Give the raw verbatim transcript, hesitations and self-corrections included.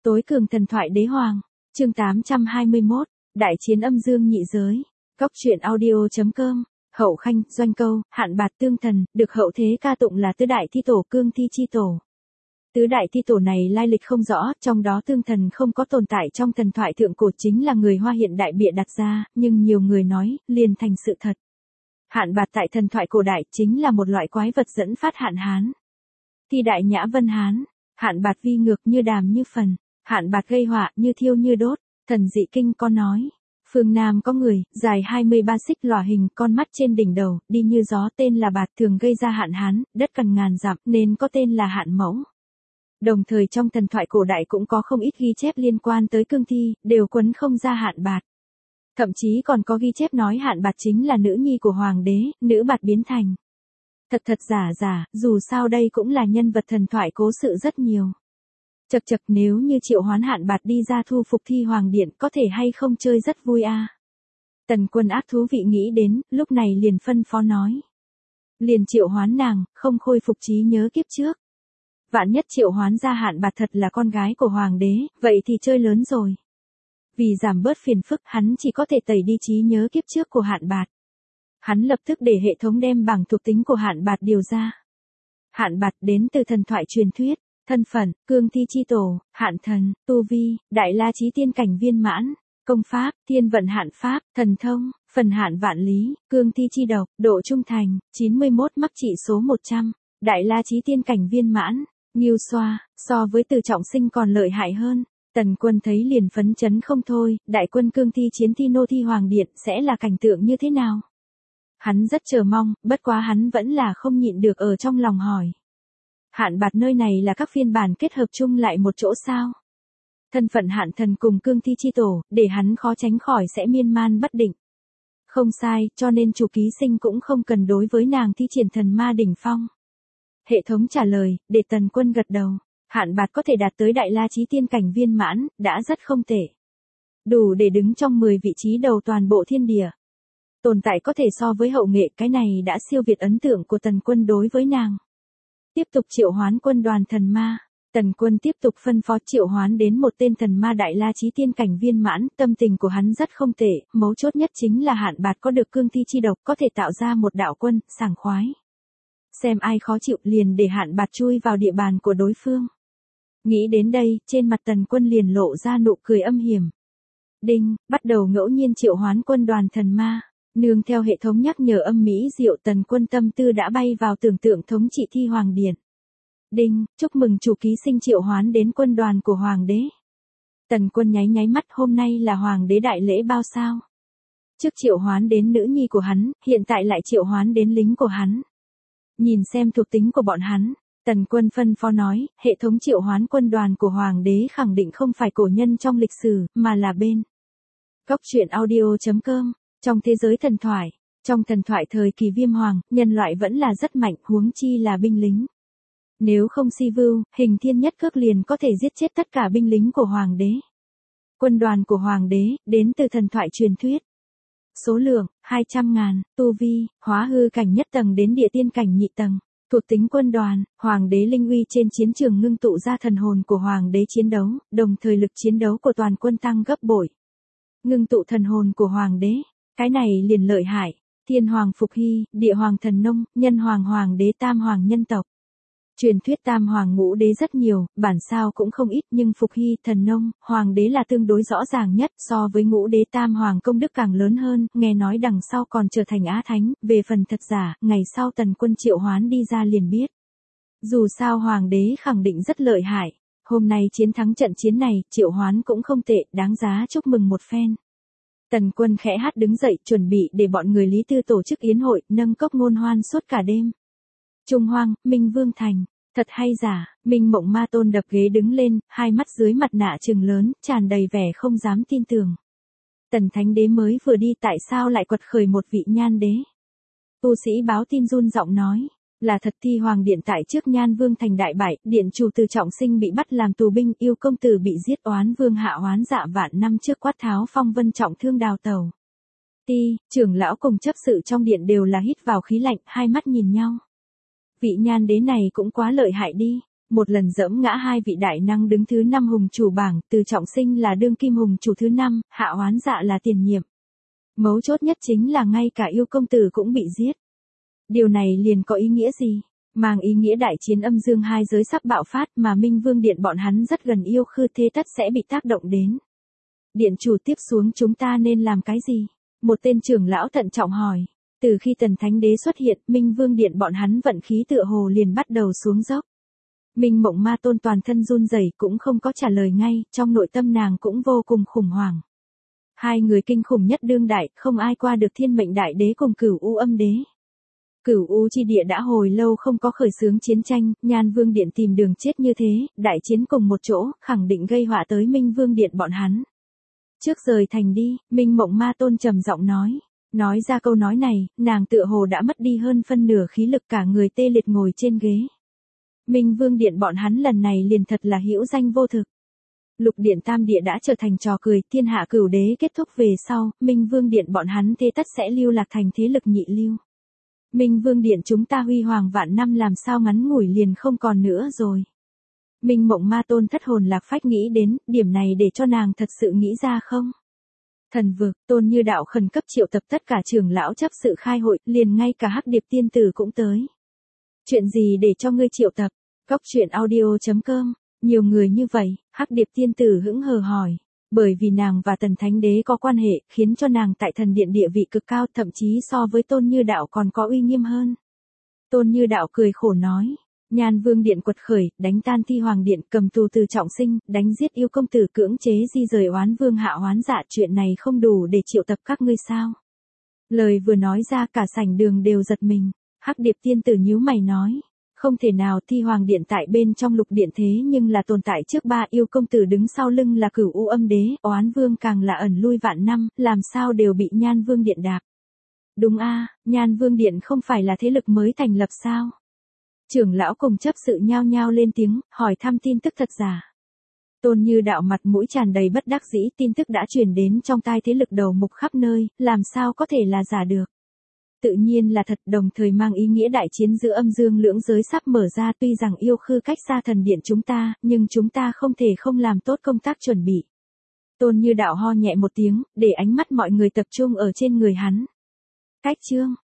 Tối cường thần thoại đế hoàng, chương tám trăm hai mươi mốt, đại chiến âm dương nhị giới. Góc truyện audio.com, Hậu Khanh, Doanh Câu, Hạn Bạt Tương Thần, được hậu thế ca tụng là tứ đại thi tổ cương thi chi tổ. Tứ đại thi tổ này lai lịch không rõ, trong đó Tương Thần không có tồn tại trong thần thoại thượng cổ, chính là người Hoa hiện đại bịa đặt ra, nhưng nhiều người nói, liền thành sự thật. Hạn Bạt tại thần thoại cổ đại chính là một loại quái vật dẫn phát hạn hán. Thi đại nhã vân hán, Hạn Bạt vi ngược như đàm như phần, Hạn Bạt gây họa như thiêu như đốt. Thần dị kinh có nói, phương Nam có người, dài hai mươi ba xích lòa hình, con mắt trên đỉnh đầu, đi như gió, tên là Bạt, thường gây ra hạn hán, đất cần ngàn dặm nên có tên là Hạn Mẫu. Đồng thời trong thần thoại cổ đại cũng có không ít ghi chép liên quan tới cương thi, đều quấn không ra Hạn Bạt. Thậm chí còn có ghi chép nói Hạn Bạt chính là nữ nhi của hoàng đế, nữ Bạt biến thành. Thật thật giả giả, dù sao đây cũng là nhân vật thần thoại cố sự rất nhiều. Chật chật, nếu như triệu hoán Hạn Bạt đi ra thu phục thi hoàng điện, có thể hay không chơi rất vui a. À? Tần Quân ác thú vị nghĩ đến, lúc này liền phân phó nói. Liền triệu hoán nàng, không khôi phục trí nhớ kiếp trước. Vạn nhất triệu hoán ra Hạn Bạt thật là con gái của hoàng đế, vậy thì chơi lớn rồi. Vì giảm bớt phiền phức, hắn chỉ có thể tẩy đi trí nhớ kiếp trước của Hạn Bạt. Hắn lập tức để hệ thống đem bảng thuộc tính của Hạn Bạt điều ra. Hạn Bạt đến từ thần thoại truyền thuyết. Thân phận, cương thi chi tổ, hạn thần, tu vi, đại la chí tiên cảnh viên mãn, công pháp, thiên vận hạn pháp, thần thông, phần hạn vạn lý, cương thi chi độc, độ trung thành, chín mươi mốt mắc trị số một trăm, đại la chí tiên cảnh viên mãn, nghiêu xoa, so với Từ Trọng Sinh còn lợi hại hơn. Tần Quân thấy liền phấn chấn không thôi, đại quân cương thi chiến thi nô thi hoàng điện sẽ là cảnh tượng như thế nào? Hắn rất chờ mong, bất quá hắn vẫn là không nhịn được ở trong lòng hỏi. Hạn Bạt nơi này là các phiên bản kết hợp chung lại một chỗ sao? Thân phận hạn thần cùng cương thi chi tổ, để hắn khó tránh khỏi sẽ miên man bất định. Không sai, cho nên chủ ký sinh cũng không cần đối với nàng thi triển thần ma đỉnh phong. Hệ thống trả lời, để Tần Quân gật đầu. Hạn Bạt có thể đạt tới đại la chí tiên cảnh viên mãn, đã rất không tệ. Đủ để đứng trong mười vị trí đầu toàn bộ thiên địa. Tồn tại có thể so với hậu nghệ, cái này đã siêu việt ấn tượng của Tần Quân đối với nàng. Tiếp tục triệu hoán quân đoàn thần ma. Tần Quân tiếp tục phân phó triệu hoán đến một tên thần ma đại la chí tiên cảnh viên mãn, tâm tình của hắn rất không tệ, mấu chốt nhất chính là Hạn Bạt có được cương thi chi độc, có thể tạo ra một đạo quân, sảng khoái. Xem ai khó chịu liền để Hạn Bạt chui vào địa bàn của đối phương. Nghĩ đến đây, trên mặt Tần Quân liền lộ ra nụ cười âm hiểm. Đinh, bắt đầu ngẫu nhiên triệu hoán quân đoàn thần ma. Nương theo hệ thống nhắc nhở âm mỹ diệu, Tần Quân tâm tư đã bay vào tưởng tượng thống trị thi hoàng điện. Đinh, chúc mừng chủ ký sinh triệu hoán đến quân đoàn của hoàng đế. Tần Quân nháy nháy mắt, hôm nay là hoàng đế đại lễ bao sao? Trước triệu hoán đến nữ nhi của hắn, hiện tại lại triệu hoán đến lính của hắn. Nhìn xem thuộc tính của bọn hắn, Tần Quân phân phó nói, hệ thống triệu hoán quân đoàn của hoàng đế khẳng định không phải cổ nhân trong lịch sử, mà là bên. Góc truyện audio.com. Trong thế giới thần thoại, trong thần thoại thời kỳ Viêm Hoàng, nhân loại vẫn là rất mạnh, huống chi là binh lính. Nếu không si vưu, hình thiên nhất cước liền có thể giết chết tất cả binh lính của hoàng đế. Quân đoàn của hoàng đế, đến từ thần thoại truyền thuyết. Số lượng, hai trăm ngàn, tu vi, hóa hư cảnh nhất tầng đến địa tiên cảnh nhị tầng. Thuộc tính quân đoàn, hoàng đế linh uy trên chiến trường ngưng tụ ra thần hồn của hoàng đế chiến đấu, đồng thời lực chiến đấu của toàn quân tăng gấp bội. Ngưng tụ thần hồn của hoàng đế. Cái này liền lợi hại, thiên hoàng Phục Hy, địa hoàng thần nông, nhân hoàng hoàng đế, tam hoàng nhân tộc. Truyền thuyết tam hoàng ngũ đế rất nhiều, bản sao cũng không ít, nhưng Phục Hy, thần nông, hoàng đế là tương đối rõ ràng nhất, so với ngũ đế tam hoàng công đức càng lớn hơn, nghe nói đằng sau còn trở thành á thánh, về phần thật giả, ngày sau Tần Quân triệu hoán đi ra liền biết. Dù sao hoàng đế khẳng định rất lợi hại, hôm nay chiến thắng trận chiến này, triệu hoán cũng không tệ, đáng giá chúc mừng một phen. Tần Quân khẽ hát đứng dậy, chuẩn bị để bọn người Lý Tư tổ chức yến hội, nâng cốc ngôn hoan suốt cả đêm. Trung Hoang, Minh Vương Thành, thật hay giả, Minh Mộng Ma Tôn đập ghế đứng lên, hai mắt dưới mặt nạ trừng lớn, tràn đầy vẻ không dám tin tưởng. Tần Thánh Đế mới vừa đi, tại sao lại quật khởi một vị nhan đế? Tu sĩ báo tin run giọng nói, là thật, thi hoàng điện tại trước Nhan Vương Thành đại bại, điện chủ Từ Trọng Sinh bị bắt làm tù binh, yêu công tử bị giết, oán vương hạ oán dạ vạn năm trước quát tháo phong vân trọng thương đào tẩu. Ti, trưởng lão cùng chấp sự trong điện đều là hít vào khí lạnh, hai mắt nhìn nhau. Vị nhan đế này cũng quá lợi hại đi, một lần dẫm ngã hai vị đại năng đứng thứ năm hùng chủ bảng, Từ Trọng Sinh là đương kim hùng chủ thứ năm, Hạ Hoán Dạ là tiền nhiệm. Mấu chốt nhất chính là ngay cả yêu công tử cũng bị giết. Điều này liền có ý nghĩa gì? Mang ý nghĩa đại chiến âm dương hai giới sắp bạo phát mà Minh Vương Điện bọn hắn rất gần yêu khư thế tất sẽ bị tác động đến. Điện chủ tiếp xuống chúng ta nên làm cái gì? Một tên trưởng lão thận trọng hỏi. Từ khi Tần Thánh Đế xuất hiện, Minh Vương Điện bọn hắn vận khí tựa hồ liền bắt đầu xuống dốc. Minh Mộng Ma Tôn toàn thân run rẩy cũng không có trả lời ngay, trong nội tâm nàng cũng vô cùng khủng hoảng. Hai người kinh khủng nhất đương đại, không ai qua được Thiên Mệnh Đại Đế cùng Cửu U Âm Đế. Cửu U chi địa đã hồi lâu không có khởi xướng chiến tranh, Nhan Vương Điện tìm đường chết như thế, đại chiến cùng một chỗ, khẳng định gây họa tới Minh Vương Điện bọn hắn. Trước rời thành đi, Minh Mộng Ma Tôn trầm giọng nói. Nói ra câu nói này, nàng tựa hồ đã mất đi hơn phân nửa khí lực, cả người tê liệt ngồi trên ghế. Minh Vương Điện bọn hắn lần này liền thật là hữu danh vô thực. Lục Điện Tam Địa đã trở thành trò cười, thiên hạ cửu đế kết thúc về sau, Minh Vương Điện bọn hắn thế tất sẽ lưu lạc thành thế lực nhị lưu. Minh Vương Điện chúng ta huy hoàng vạn năm làm sao ngắn ngủi liền không còn nữa rồi. Minh Mộng Ma Tôn thất hồn lạc phách nghĩ đến, điểm này để cho nàng thật sự nghĩ ra không? Thần vực, Tôn Như Đạo khẩn cấp triệu tập tất cả trưởng lão chấp sự khai hội, liền ngay cả Hắc Điệp tiên tử cũng tới. Chuyện gì để cho ngươi triệu tập? Góc truyện audio chấm com, nhiều người như vậy, Hắc Điệp tiên tử hững hờ hỏi. Bởi vì nàng và Tần Thánh Đế có quan hệ, khiến cho nàng tại thần điện địa vị cực cao, thậm chí so với Tôn Như Đạo còn có uy nghiêm hơn. Tôn Như Đạo cười khổ nói. Nhan Vương Điện quật khởi, đánh tan Thi Hoàng Điện, cầm tù Từ Trọng Sinh, đánh giết yêu công tử, cưỡng chế di rời Oán Vương Hạ Hoán Dạ, chuyện này không đủ để triệu tập các ngươi sao? Lời vừa nói ra cả sảnh đường đều giật mình. Hắc Điệp tiên tử nhíu mày nói, không thể nào, Thi Hoàng Điện tại bên trong Lục Điện thế nhưng là tồn tại trước ba, yêu công tử đứng sau lưng là Cửu U Âm Đế, Oán Vương càng là ẩn lui vạn năm, làm sao đều bị Nhan Vương Điện đạp. Đúng a, Nhan Vương Điện không phải là thế lực mới thành lập sao? Trưởng lão cùng chấp sự nhao nhao lên tiếng, hỏi thăm tin tức thật giả. Tôn Như Đạo mặt mũi tràn đầy bất đắc dĩ, tin tức đã truyền đến trong tai thế lực đầu mục khắp nơi, làm sao có thể là giả được. Tự nhiên là thật, đồng thời mang ý nghĩa đại chiến giữa âm dương lưỡng giới sắp mở ra, tuy rằng yêu khư cách xa thần điện chúng ta, nhưng chúng ta không thể không làm tốt công tác chuẩn bị. Tôn Như Đạo ho nhẹ một tiếng, để ánh mắt mọi người tập trung ở trên người hắn. Cách chương